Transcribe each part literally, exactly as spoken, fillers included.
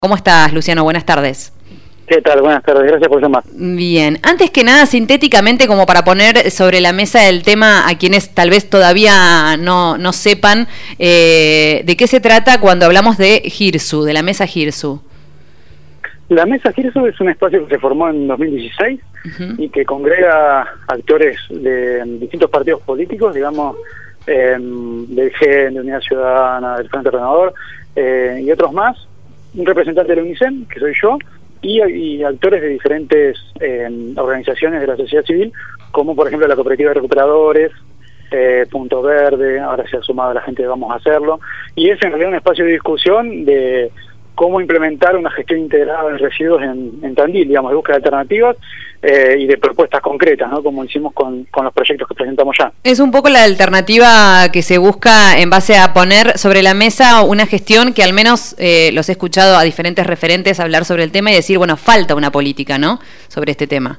¿Cómo estás, Luciano? Buenas tardes. ¿Qué tal? Buenas tardes, gracias por llamar. Bien, antes que nada, sintéticamente, como para poner sobre la mesa el tema a quienes tal vez todavía no, no sepan, eh, ¿de qué se trata cuando hablamos de GIRSU, de la mesa GIRSU? La mesa GIRSU es un espacio que se formó en dos mil dieciséis uh-huh. y que congrega actores de distintos partidos políticos, digamos, eh, del G E N, de Unidad Ciudadana, del Frente Renovador eh, y otros más, un representante de la UNICEN, que soy yo, y, y actores de diferentes eh, organizaciones de la sociedad civil, como por ejemplo la Cooperativa de Recuperadores, eh, Punto Verde, ahora se ha sumado la gente de Vamos a Hacerlo, y es en realidad un espacio de discusión de cómo implementar una gestión integrada de residuos en, en Tandil, digamos, de búsqueda de alternativas eh, y de propuestas concretas, ¿no? Como hicimos con, con los proyectos que presentamos ya. Es un poco la alternativa que se busca en base a poner sobre la mesa una gestión que al menos eh, los he escuchado a diferentes referentes hablar sobre el tema y decir, bueno, falta una política, ¿no?, sobre este tema.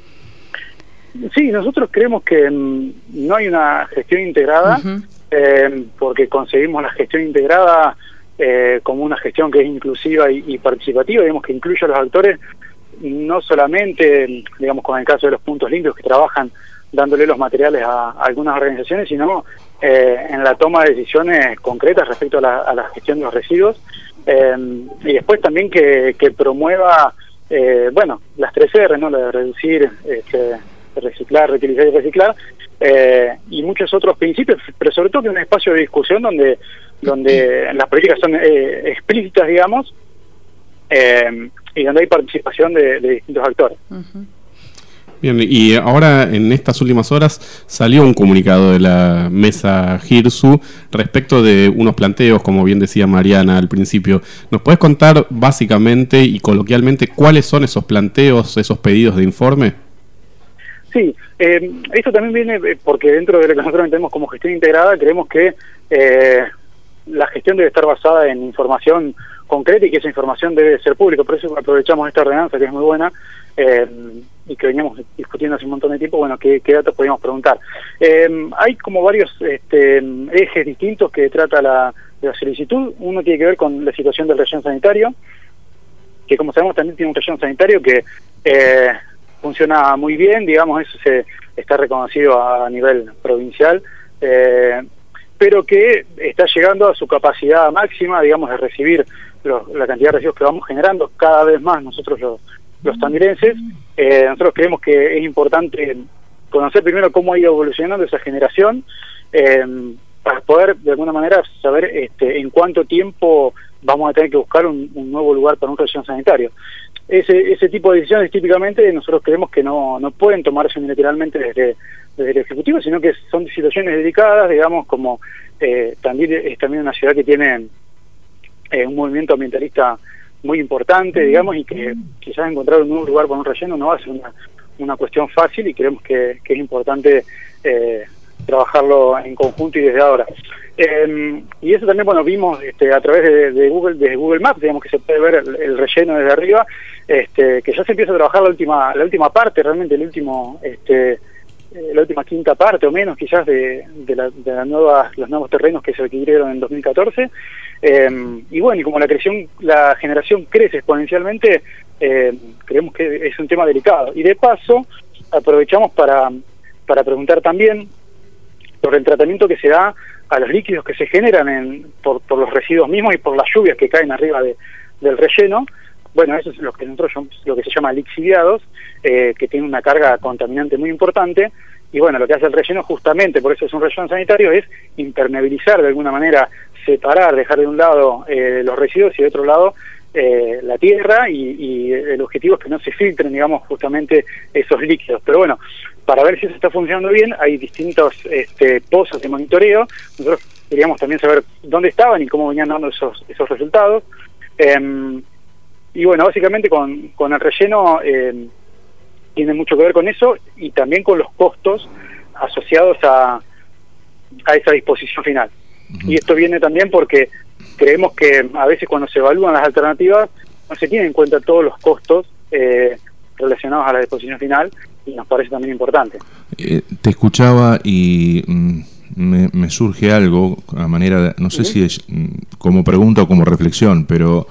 Sí, nosotros creemos que mmm, no hay una gestión integrada, uh-huh. eh, porque conseguimos la gestión integrada Eh, como una gestión que es inclusiva y, y participativa, digamos, que incluye a los actores, no solamente, digamos, con el caso de los puntos limpios que trabajan dándole los materiales a, a algunas organizaciones, sino eh, en la toma de decisiones concretas respecto a la, a la gestión de los residuos, eh, y después también que, que promueva, eh, bueno, las tres R, ¿no?, la de reducir, este, reciclar, reutilizar y reciclar, eh, y muchos otros principios, pero sobre todo que es un espacio de discusión donde donde las políticas son eh, explícitas, digamos, eh, y donde hay participación de, de distintos actores. Uh-huh. Bien, y ahora en estas últimas horas salió un comunicado de la mesa GIRSU respecto de unos planteos, como bien decía Mariana al principio. ¿Nos podés contar básicamente y coloquialmente cuáles son esos planteos, esos pedidos de informe? Sí, eh, esto también viene porque dentro de lo que nosotros entendemos como gestión integrada, creemos que eh, la gestión debe estar basada en información concreta y que esa información debe ser pública. Por eso aprovechamos esta ordenanza, que es muy buena, eh, y que veníamos discutiendo hace un montón de tiempo, bueno, qué, qué datos podíamos preguntar. Eh, hay como varios este, ejes distintos que trata la, la solicitud. Uno tiene que ver con la situación del relleno sanitario, que como sabemos también tiene un relleno sanitario que eh, funciona muy bien, digamos, eso se está reconocido a nivel provincial, eh, pero que está llegando a su capacidad máxima, digamos, de recibir los, la cantidad de residuos que vamos generando cada vez más nosotros los, los tandilenses. Eh, nosotros creemos que es importante conocer primero cómo ha ido evolucionando esa generación, eh, para poder de alguna manera saber este, en cuánto tiempo vamos a tener que buscar un, un nuevo lugar para un relleno sanitario. Ese, ese tipo de decisiones típicamente nosotros creemos que no, no pueden tomarse unilateralmente desde, desde el Ejecutivo, sino que son situaciones dedicadas, digamos, como eh, también es también una ciudad que tiene eh, un movimiento ambientalista muy importante, digamos, y que quizás encontrar un nuevo lugar para un relleno no va a ser una, una cuestión fácil, y creemos que, que es importante eh, trabajarlo en conjunto y desde ahora. Eh, y eso también, bueno, vimos este, a través de, de Google, desde Google Maps, digamos, que se puede ver el, el relleno desde arriba, este, que ya se empieza a trabajar la última la última parte, realmente el último este eh, la última quinta parte o menos quizás de, de, la, de la nueva, los nuevos terrenos que se adquirieron en dos mil catorce, eh, y bueno, y como la creación, la generación crece exponencialmente, eh, creemos que es un tema delicado. Y de paso aprovechamos para para preguntar también sobre el tratamiento que se da a los líquidos que se generan en, por, por los residuos mismos y por las lluvias que caen arriba de, del relleno. Bueno, eso es lo que nosotros lo que se llama lixiviados, eh, que tiene una carga contaminante muy importante, y bueno, lo que hace el relleno, justamente por eso es un relleno sanitario, es impermeabilizar de alguna manera, separar, dejar de un lado eh, los residuos y de otro lado eh, la tierra, y, y el objetivo es que no se filtren, digamos, justamente esos líquidos. Pero bueno, para ver si eso está funcionando bien, hay distintos este, pozos de monitoreo. Nosotros queríamos también saber dónde estaban y cómo venían dando esos, esos resultados. Eh, y bueno, básicamente con, con el relleno eh, tiene mucho que ver con eso, y también con los costos asociados a, a esa disposición final. Uh-huh. Y esto viene también porque creemos que a veces cuando se evalúan las alternativas no se tienen en cuenta todos los costos eh, relacionados a la disposición final, y nos parece también importante. Eh, te escuchaba y mm, me, me surge algo a manera de, no sé uh-huh. si es mm, como pregunta o como reflexión, pero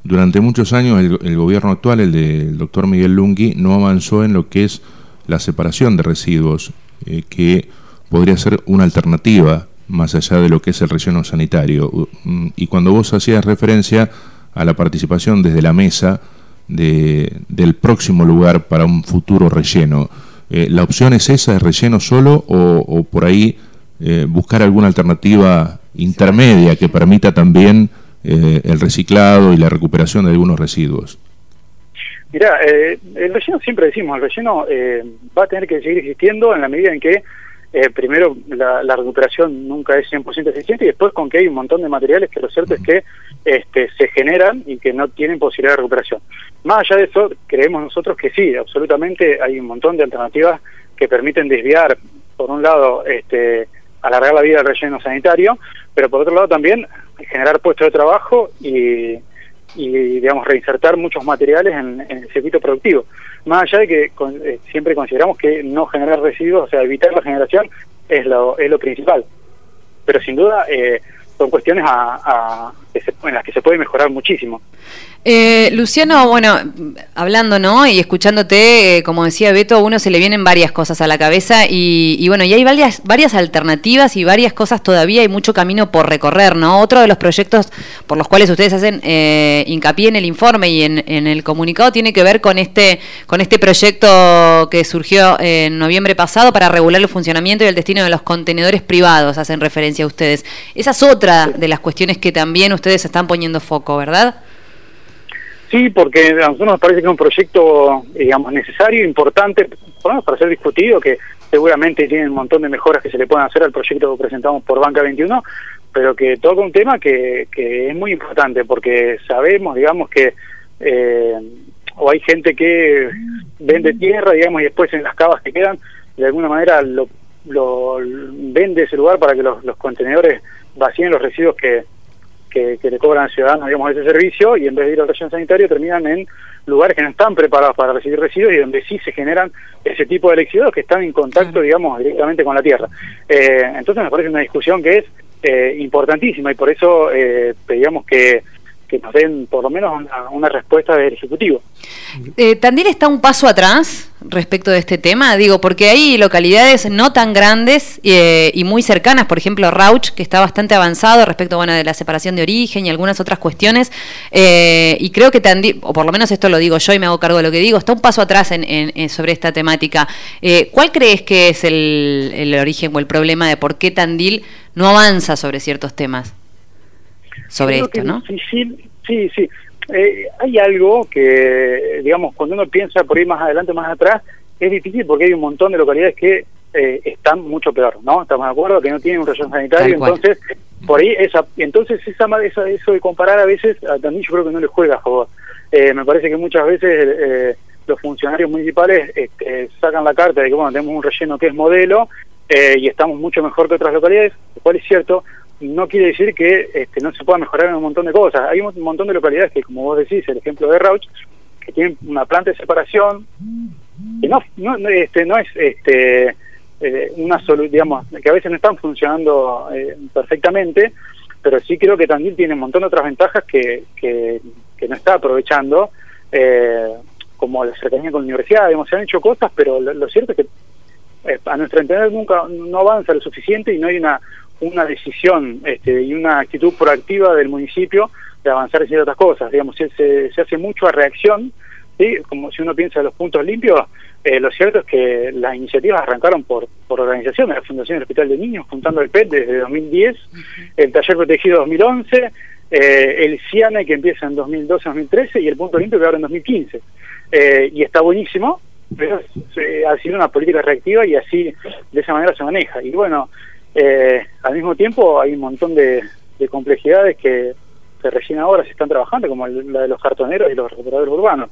durante muchos años el, el gobierno actual, el del doctor Miguel Lunqui, no avanzó en lo que es la separación de residuos, eh, que podría ser una alternativa más allá de lo que es el relleno sanitario. Y cuando vos hacías referencia a la participación desde la mesa de, del próximo lugar para un futuro relleno, eh, ¿la opción es esa, de relleno solo, o, o por ahí eh, buscar alguna alternativa intermedia que permita también eh, el reciclado y la recuperación de algunos residuos? Mirá, eh, el relleno, siempre decimos, el relleno eh, va a tener que seguir existiendo en la medida en que Eh, primero, la, la recuperación nunca es cien por ciento eficiente, y después con que hay un montón de materiales que lo cierto es que este, se generan y que no tienen posibilidad de recuperación. Más allá de eso, creemos nosotros que sí, absolutamente hay un montón de alternativas que permiten desviar, por un lado, este, alargar la vida del relleno sanitario, pero por otro lado también generar puestos de trabajo y, y digamos, reinsertar muchos materiales en, en el circuito productivo. Más allá de que con, eh, siempre consideramos que no generar residuos, o sea, evitar la generación, es lo, es lo principal. Pero sin duda eh, son cuestiones a, a, que se, en las que se puede mejorar muchísimo. Eh, Luciano, bueno, hablando, ¿no? Y escuchándote, eh, como decía Beto, a uno se le vienen varias cosas a la cabeza y, y bueno, y hay varias, varias alternativas y varias cosas todavía, hay mucho camino por recorrer, ¿no? Otro de los proyectos por los cuales ustedes hacen eh, hincapié en el informe y en, en el comunicado tiene que ver con este, con este proyecto que surgió en noviembre pasado para regular el funcionamiento y el destino de los contenedores privados, hacen referencia a ustedes. Esa es otra de las cuestiones que también ustedes están poniendo foco, ¿verdad? Sí, porque a nosotros nos parece que es un proyecto, digamos, necesario, importante, por lo menos para ser discutido, que seguramente tiene un montón de mejoras que se le pueden hacer al proyecto que presentamos por Banca veintiuno, pero que toca un tema que, que es muy importante, porque sabemos, digamos, que eh, o hay gente que vende tierra, digamos, y después en las cavas que quedan, de alguna manera lo, lo vende ese lugar para que los, los contenedores vacíen los residuos que Que, que le cobran al ciudadano, digamos, ese servicio, y en vez de ir al relleno sanitario terminan en lugares que no están preparados para recibir residuos y donde sí se generan ese tipo de residuos que están en contacto, digamos, directamente con la tierra. Eh, entonces me parece una discusión que es eh, importantísima, y por eso eh, pedíamos que, que nos den por lo menos una, una respuesta del Ejecutivo. Eh, ¿Tandil está un paso atrás respecto de este tema? Digo, porque hay localidades no tan grandes eh, y muy cercanas, por ejemplo Rauch, que está bastante avanzado respecto, bueno, de la separación de origen y algunas otras cuestiones, eh, y creo que Tandil, o por lo menos esto lo digo yo y me hago cargo de lo que digo, está un paso atrás en, en, en sobre esta temática. Eh, ¿Cuál crees que es el, el origen o el problema de por qué Tandil no avanza sobre ciertos temas? Sobre esto, ¿no? Sí, sí, sí, sí. Eh, hay algo que, digamos, cuando uno piensa por ahí más adelante, más atrás, es difícil porque hay un montón de localidades que eh, están mucho peor, ¿no? Estamos de acuerdo que no tienen un relleno sanitario, entonces, por ahí, esa, entonces esa, esa, eso de comparar a veces, a Tandil yo creo que no le juega a favor. Eh, me parece que muchas veces eh, los funcionarios municipales eh, sacan la carta de que, bueno, tenemos un relleno que es modelo eh, y estamos mucho mejor que otras localidades, lo cual es cierto. No quiere decir que este, no se pueda mejorar en un montón de cosas. Hay un montón de localidades que, como vos decís, el ejemplo de Rauch, que tienen una planta de separación que no, no, este, no es este, eh, una solución, digamos, que a veces no están funcionando eh, perfectamente, pero sí creo que Tandil tiene un montón de otras ventajas que, que, que no está aprovechando, eh, como la cercanía con la universidad. Digamos, se han hecho cosas, pero lo, lo cierto es que eh, a nuestro entender nunca no avanza lo suficiente y no hay una una decisión este, y una actitud proactiva del municipio de avanzar en ciertas cosas. Digamos, se, se, se hace mucho a reacción, ¿sí? Como si uno piensa en los puntos limpios, eh, lo cierto es que las iniciativas arrancaron por, por organizaciones, la Fundación del Hospital de Niños, juntando el P E T desde dos mil diez, uh-huh. el Taller Protegido dos mil once, eh, el CIANE que empieza en dos mil doce dos mil trece y el Punto Limpio que ahora en dos mil quince. Eh, y está buenísimo, pero eh, ha sido una política reactiva y así, de esa manera se maneja. Y bueno, Eh, al mismo tiempo hay un montón de, de complejidades que, que recién ahora se están trabajando, como el, la de los cartoneros y los recuperadores urbanos,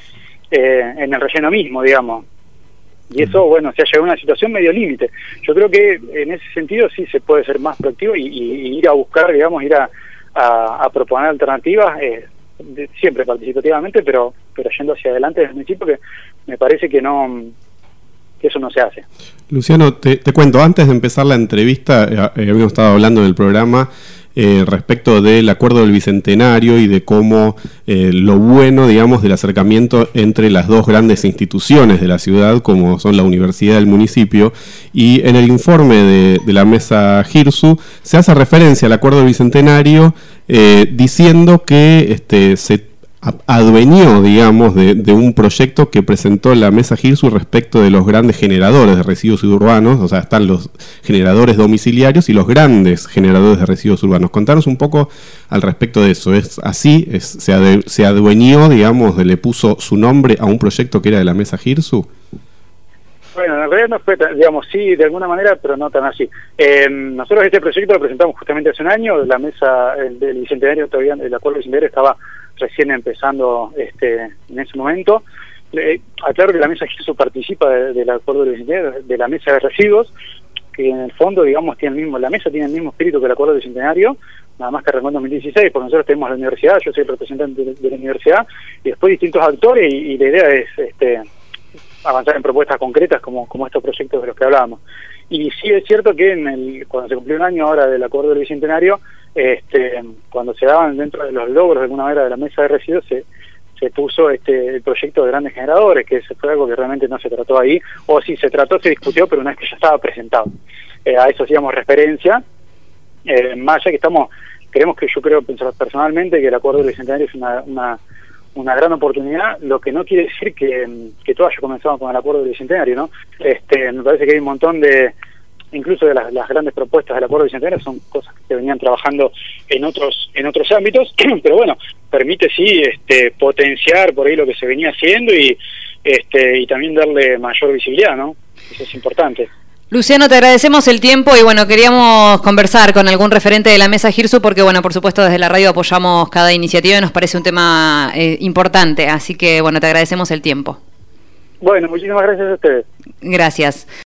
eh, en el relleno mismo, digamos. Y eso, bueno, se ha llegado a una situación medio límite. Yo creo que en ese sentido sí se puede ser más proactivo y, y, y ir a buscar, digamos, ir a, a, a proponer alternativas, eh, de, siempre participativamente, pero pero yendo hacia adelante desde el principio, que me parece que no... que eso no se hace. Luciano, te, te cuento, antes de empezar la entrevista, eh, habíamos estado hablando en el programa eh, respecto del acuerdo del Bicentenario y de cómo eh, lo bueno, digamos, del acercamiento entre las dos grandes instituciones de la ciudad, como son la universidad y el municipio, y en el informe de, de la mesa GIRSU se hace referencia al acuerdo del Bicentenario eh, diciendo que este, se adueñó, digamos, de, de un proyecto que presentó la mesa GIRSU respecto de los grandes generadores de residuos urbanos. O sea, están los generadores domiciliarios y los grandes generadores de residuos urbanos. Contanos un poco al respecto de eso. ¿Es así? ¿Es, se, ade, ¿Se adueñó, digamos, de, le puso su nombre a un proyecto que era de la mesa GIRSU? Bueno, en realidad no fue, digamos, sí, de alguna manera, pero no tan así. Eh, nosotros este proyecto lo presentamos justamente hace un año. La mesa el, del Bicentenario, todavía el acuerdo del Bicentenario estaba recién empezando este en ese momento. Eh, aclaro que la mesa GIRSU participa de, del acuerdo del Bicentenario, de la mesa de residuos, que en el fondo, digamos, tiene el mismo, la mesa tiene el mismo espíritu que el acuerdo del Bicentenario, nada más que arrancó en dos mil dieciséis, porque nosotros tenemos la universidad, yo soy el representante de, de la universidad, y después distintos actores, y, y la idea es este avanzar en propuestas concretas como, como estos proyectos de los que hablábamos. Y sí es cierto que en el, cuando se cumplió un año ahora del acuerdo del Bicentenario, este, cuando se daban dentro de los logros de alguna manera de la mesa de residuos, se, se puso este el proyecto de grandes generadores, que ese fue algo que realmente no se trató ahí, o si se trató, se discutió, pero una vez que ya estaba presentado. Eh, a eso hacíamos referencia, eh, más allá que estamos, creemos que yo creo personalmente que el acuerdo del Bicentenario es una... una una gran oportunidad, lo que no quiere decir que, que todo haya comenzado con el acuerdo del Bicentenario, ¿no? Este, me parece que hay un montón de, incluso de las, las grandes propuestas del acuerdo del Bicentenario son cosas que se venían trabajando en otros en otros ámbitos, pero bueno, permite sí este potenciar por ahí lo que se venía haciendo y este y también darle mayor visibilidad, ¿no? Eso es importante. Luciano, te agradecemos el tiempo y bueno, queríamos conversar con algún referente de la mesa GIRSU porque bueno, por supuesto desde la radio apoyamos cada iniciativa y nos parece un tema eh, importante, así que bueno, te agradecemos el tiempo. Bueno, muchísimas gracias a ustedes. Gracias.